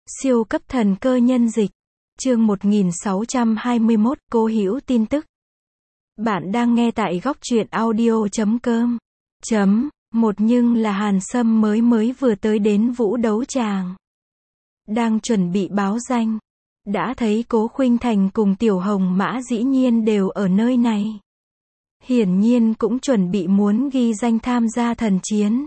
Siêu cấp thần cơ nhân dịch. Chương 1621, Cô Hữu tin tức. Bạn đang nghe tại góc truyện audio.com. Một nhưng là Hàn Sâm mới vừa tới đến Vũ Đấu Tràng. Đang chuẩn bị báo danh. Đã thấy Cố Khuynh Thành cùng Tiểu Hồng Mã dĩ nhiên đều ở nơi này. Hiển nhiên cũng chuẩn bị muốn ghi danh tham gia thần chiến.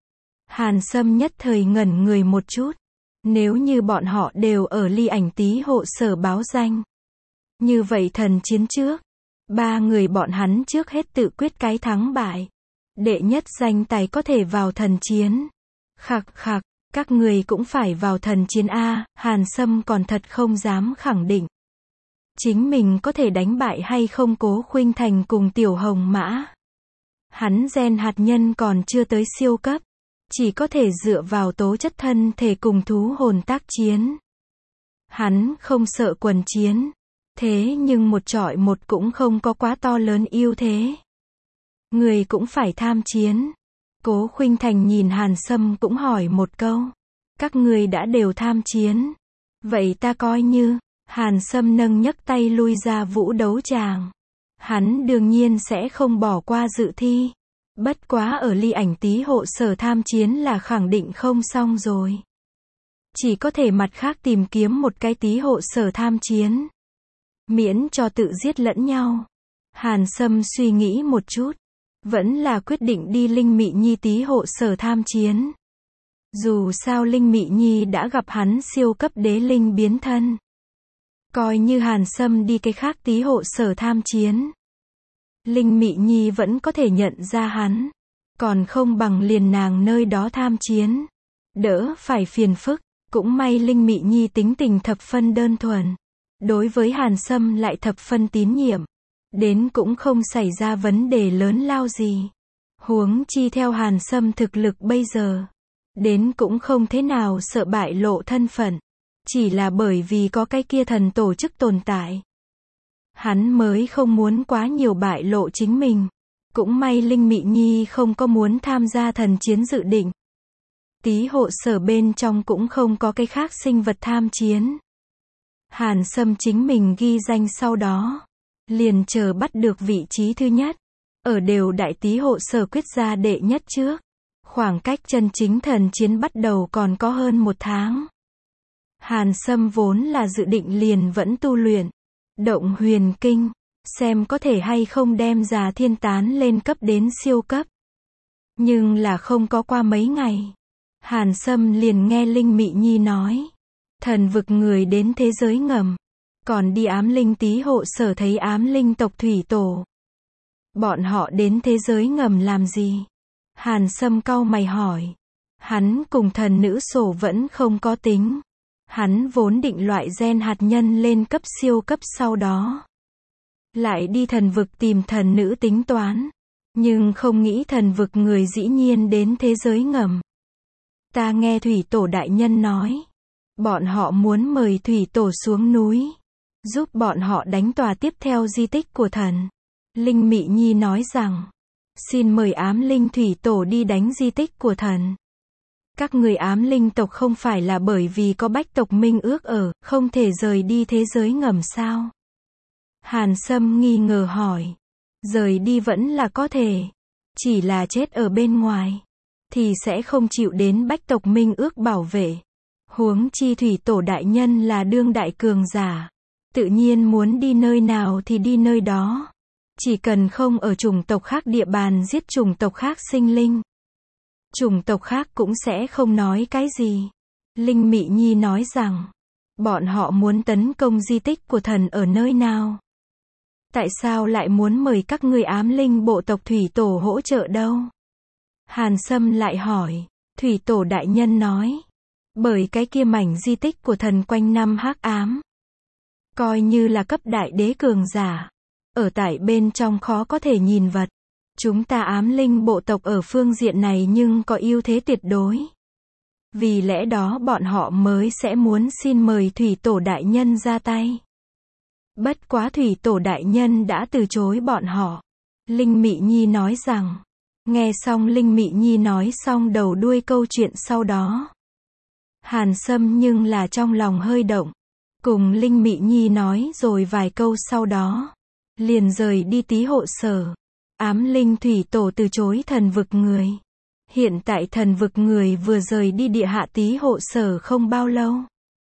Hàn Sâm nhất thời ngẩn người một chút. Nếu như bọn họ đều ở Ly Ảnh Tý hộ sở báo danh. Như vậy thần chiến trước, ba người bọn hắn trước hết tự quyết cái thắng bại. Đệ nhất danh tài có thể vào thần chiến. Khặc, các người cũng phải vào thần chiến A, Hàn Sâm còn thật không dám khẳng định. Chính mình có thể đánh bại hay không Cố Khuynh Thành cùng Tiểu Hồng Mã. Hắn gen hạt nhân còn chưa tới siêu cấp. Chỉ có thể dựa vào tố chất thân thể cùng thú hồn tác chiến. Hắn không sợ quần chiến. Thế nhưng một chọi một cũng không có quá to lớn ưu thế. Người cũng phải tham chiến. Cố Khuynh Thành nhìn Hàn Sâm cũng hỏi một câu. Các người đã đều tham chiến. Vậy ta coi như. Hàn Sâm nâng nhấc tay lui ra Vũ Đấu Tràng. Hắn đương nhiên sẽ không bỏ qua dự thi. Bất quá ở Ly Ảnh Tý hộ sở tham chiến là khẳng định không xong rồi. Chỉ có thể mặt khác tìm kiếm một cái Tý hộ sở tham chiến. Miễn cho tự giết lẫn nhau. Hàn Sâm suy nghĩ một chút. Vẫn là quyết định đi Linh Mị Nhi Tý hộ sở tham chiến. Dù sao Linh Mị Nhi đã gặp hắn siêu cấp đế linh biến thân. Coi như Hàn Sâm đi cái khác Tý hộ sở tham chiến. Linh Mị Nhi vẫn có thể nhận ra hắn. Còn không bằng liền nàng nơi đó tham chiến. Đỡ phải phiền phức. Cũng may Linh Mị Nhi tính tình thập phân đơn thuần. Đối với Hàn Sâm lại thập phân tín nhiệm. Đến cũng không xảy ra vấn đề lớn lao gì. Huống chi theo Hàn Sâm thực lực bây giờ. Đến cũng không thế nào sợ bại lộ thân phận. Chỉ là bởi vì có cái kia thần tổ chức tồn tại. Hắn mới không muốn quá nhiều bại lộ chính mình. Cũng may Linh Mị Nhi không có muốn tham gia thần chiến dự định. Tý hộ sở bên trong cũng không có cái khác sinh vật tham chiến. Hàn Sâm chính mình ghi danh sau đó. Liền chờ bắt được vị trí thứ nhất. Ở đều đại Tý hộ sở quyết ra đệ nhất trước. Khoảng cách chân chính thần chiến bắt đầu còn có hơn 1 tháng. Hàn Sâm vốn là dự định liền vẫn tu luyện. Động huyền kinh. Xem có thể hay không đem Già Thiên Tán lên cấp đến siêu cấp. Nhưng là không có qua mấy ngày. Hàn Sâm liền nghe Linh Mị Nhi nói. Thần vực người đến thế giới ngầm. Còn đi Ám Linh Tý hộ sở thấy Ám Linh tộc thủy tổ. Bọn họ đến thế giới ngầm làm gì? Hàn Sâm cau mày hỏi. Hắn cùng thần nữ sổ vẫn không có tính. Hắn vốn định loại gen hạt nhân lên cấp siêu cấp sau đó. Lại đi thần vực tìm thần nữ tính toán. Nhưng không nghĩ thần vực người dĩ nhiên đến thế giới ngầm. Ta nghe thủy tổ đại nhân nói. Bọn họ muốn mời thủy tổ xuống núi. Giúp bọn họ đánh tòa tiếp theo di tích của thần. Linh Mị Nhi nói rằng. Xin mời Ám Linh thủy tổ đi đánh di tích của thần. Các người Ám Linh tộc không phải là bởi vì có Bách tộc minh ước ở, không thể rời đi thế giới ngầm sao? Hàn Sâm nghi ngờ hỏi. Rời đi vẫn là có thể. Chỉ là chết ở bên ngoài. Thì sẽ không chịu đến Bách tộc minh ước bảo vệ. Huống chi thủy tổ đại nhân là đương đại cường giả. Tự nhiên muốn đi nơi nào thì đi nơi đó. Chỉ cần không ở chủng tộc khác địa bàn giết chủng tộc khác sinh linh. Chủng tộc khác cũng sẽ không nói cái gì. Linh Mị Nhi nói rằng. Bọn họ muốn tấn công di tích của thần ở nơi nào? Tại sao lại muốn mời các ngươi Ám Linh bộ tộc thủy tổ hỗ trợ đâu? Hàn Sâm lại hỏi. Thủy tổ đại nhân nói. Bởi cái kia mảnh di tích của thần quanh năm hắc ám. Coi như là cấp đại đế cường giả. Ở tại bên trong khó có thể nhìn vật. Chúng ta Ám Linh bộ tộc ở phương diện này nhưng có ưu thế tuyệt đối. Vì lẽ đó bọn họ mới sẽ muốn xin mời thủy tổ đại nhân ra tay. Bất quá thủy tổ đại nhân đã từ chối bọn họ. Linh Mị Nhi nói rằng. Nghe xong Linh Mị Nhi nói xong đầu đuôi câu chuyện sau đó. Hàn Sâm nhưng là trong lòng hơi động. Cùng Linh Mị Nhi nói rồi vài câu sau đó. Liền rời đi Tý Hộ Sở. Ám Linh Thủy Tổ từ chối Thần Vực người. Hiện tại Thần Vực người vừa rời đi địa hạ Tý Hộ Sở không bao lâu.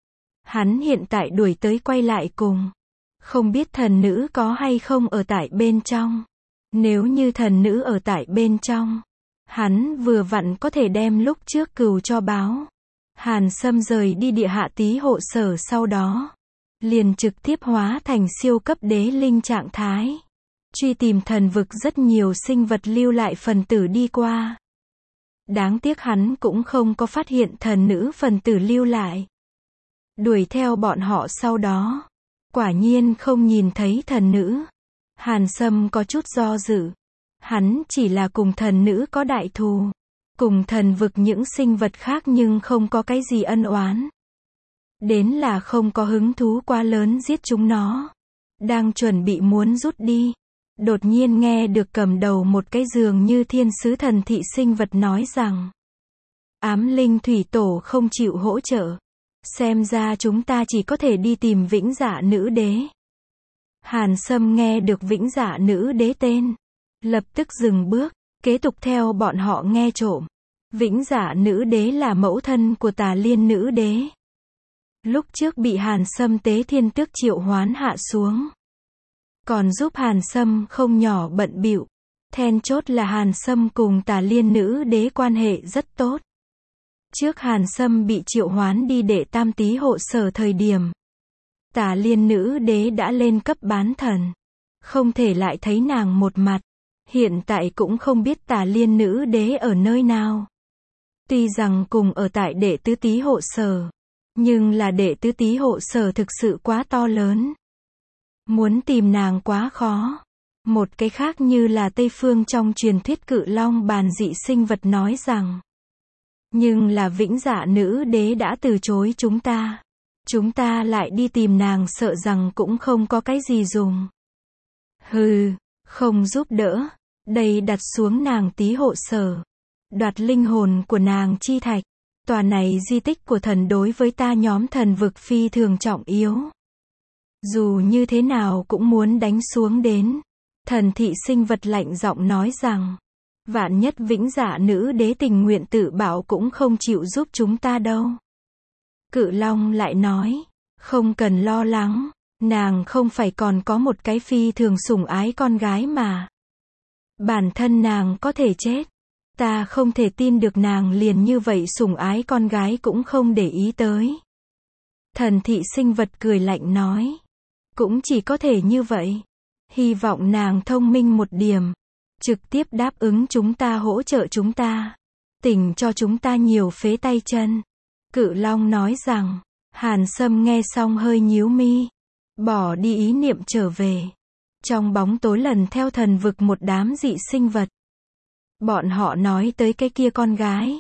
Hắn hiện tại đuổi tới quay lại cùng. Không biết thần nữ có hay không ở tại bên trong. Nếu như thần nữ ở tại bên trong, hắn vừa vặn có thể đem lúc trước cừu cho báo. Hàn Sâm rời đi địa hạ Tý Hộ Sở sau đó. Liền trực tiếp hóa thành siêu cấp đế linh trạng thái. Truy tìm Thần Vực rất nhiều sinh vật lưu lại phần tử đi qua. Đáng tiếc hắn cũng không có phát hiện thần nữ phần tử lưu lại. Đuổi theo bọn họ sau đó. Quả nhiên không nhìn thấy thần nữ. Hàn Sâm có chút do dự. Hắn chỉ là cùng thần nữ có đại thù. Cùng Thần Vực những sinh vật khác nhưng không có cái gì ân oán. Đến là không có hứng thú quá lớn giết chúng nó. Đang chuẩn bị muốn rút đi. Đột nhiên nghe được cầm đầu một cái dường như thiên sứ thần thị sinh vật nói rằng. Ám Linh Thủy Tổ không chịu hỗ trợ. Xem ra chúng ta chỉ có thể đi tìm Vĩnh Dạ Nữ Đế. Hàn Sâm nghe được Vĩnh Dạ Nữ Đế tên. Lập tức dừng bước, kế tục theo bọn họ nghe trộm. Vĩnh Dạ Nữ Đế là mẫu thân của Tà Liên Nữ Đế. Lúc trước bị Hàn Sâm tế thiên tước triệu hoán hạ xuống. Còn giúp Hàn Sâm không nhỏ bận bịu. Then chốt là Hàn Sâm cùng Tà Liên Nữ Đế quan hệ rất tốt. Trước Hàn Sâm bị triệu hoán đi đệ tam Tý Hộ Sở thời điểm. Tà Liên Nữ Đế đã lên cấp bán thần. Không thể lại thấy nàng một mặt. Hiện tại cũng không biết Tà Liên Nữ Đế ở nơi nào. Tuy rằng cùng ở tại đệ tứ Tý Hộ Sở. Nhưng là đệ tứ Tý Hộ Sở thực sự quá to lớn. Muốn tìm nàng quá khó. Một cái khác như là Tây Phương trong truyền thuyết Cự Long bàn dị sinh vật nói rằng. Nhưng là Vĩnh Dạ Nữ Đế đã từ chối chúng ta. Chúng ta lại đi tìm nàng sợ rằng cũng không có cái gì dùng. Hừ, không giúp đỡ. Đây đặt xuống nàng Tý Hộ Sở. Đoạt linh hồn của nàng chi thạch. Tòa này di tích của thần đối với ta nhóm Thần Vực phi thường trọng yếu. Dù như thế nào cũng muốn đánh xuống đến. Thần thị sinh vật lạnh giọng nói rằng. Vạn nhất Vĩnh Dạ Nữ Đế tình nguyện tự bảo cũng không chịu giúp chúng ta đâu. Cự Long lại nói. Không cần lo lắng. Nàng không phải còn có một cái phi thường sủng ái con gái mà. Bản thân nàng có thể chết. Ta không thể tin được nàng liền như vậy sủng ái con gái cũng không để ý tới. Thần thị sinh vật cười lạnh nói. Cũng chỉ có thể như vậy. Hy vọng nàng thông minh một điểm. Trực tiếp đáp ứng chúng ta hỗ trợ chúng ta. Tỉnh cho chúng ta nhiều phế tay chân. Cự Long nói rằng. Hàn Sâm nghe xong hơi nhíu mi. Bỏ đi ý niệm trở về. Trong bóng tối lần theo Thần Vực một đám dị sinh vật. Bọn họ nói tới cái kia con gái.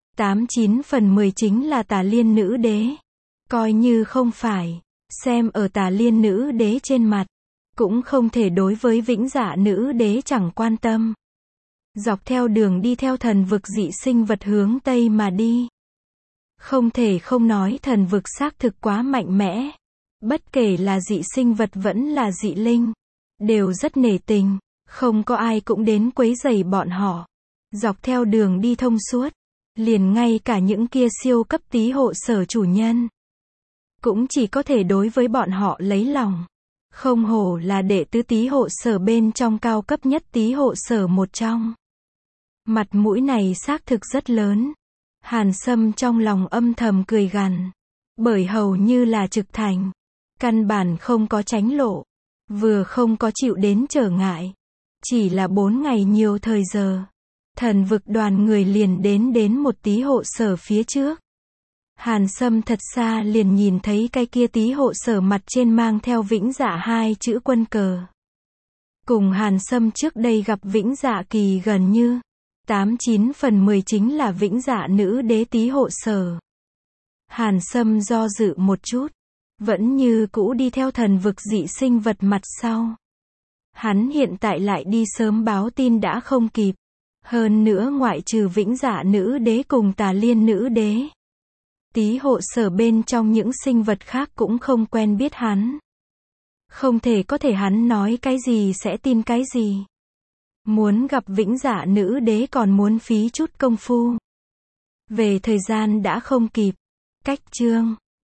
89 phần 10 chính là Tà Liên Nữ Đế. Coi như không phải. Xem ở Tà Liên Nữ Đế trên mặt. Cũng không thể đối với Vĩnh Dạ Nữ Đế chẳng quan tâm. Dọc theo đường đi theo Thần Vực dị sinh vật hướng Tây mà đi. Không thể không nói Thần Vực xác thực quá mạnh mẽ. Bất kể là dị sinh vật vẫn là dị linh. Đều rất nể tình. Không có ai cũng đến quấy rầy bọn họ. Dọc theo đường đi thông suốt. Liền ngay cả những kia siêu cấp Tý Hộ Sở chủ nhân. Cũng chỉ có thể đối với bọn họ lấy lòng. Không hổ là đệ tứ Tý Hộ Sở bên trong cao cấp nhất Tý Hộ Sở một trong. Mặt mũi này xác thực rất lớn. Hàn Sâm trong lòng âm thầm cười gằn. Bởi hầu như là trực thành. Căn bản không có tránh lộ. Vừa không có chịu đến trở ngại. Chỉ là 4 ngày nhiều thời giờ. Thần Vực đoàn người liền đến một Tý Hộ Sở phía trước. Hàn Sâm thật xa liền nhìn thấy cái kia Tý Hộ Sở mặt trên mang theo Vĩnh Dạ 2 chữ quân cờ. Cùng Hàn Sâm trước đây gặp Vĩnh Dạ kỳ gần như. 89 phần 10 chính là Vĩnh Dạ Nữ Đế Tý Hộ Sở. Hàn Sâm do dự một chút. Vẫn như cũ đi theo Thần Vực dị sinh vật mặt sau. Hắn hiện tại lại đi sớm báo tin đã không kịp. Hơn nữa ngoại trừ Vĩnh Dạ Nữ Đế cùng Tà Liên Nữ Đế. Tí hộ sở bên trong những sinh vật khác cũng không quen biết hắn. Không thể có thể hắn nói cái gì sẽ tin cái gì. Muốn gặp Vĩnh Dạ nữ đế còn muốn phí chút công phu. Về thời gian đã không kịp. Cách chương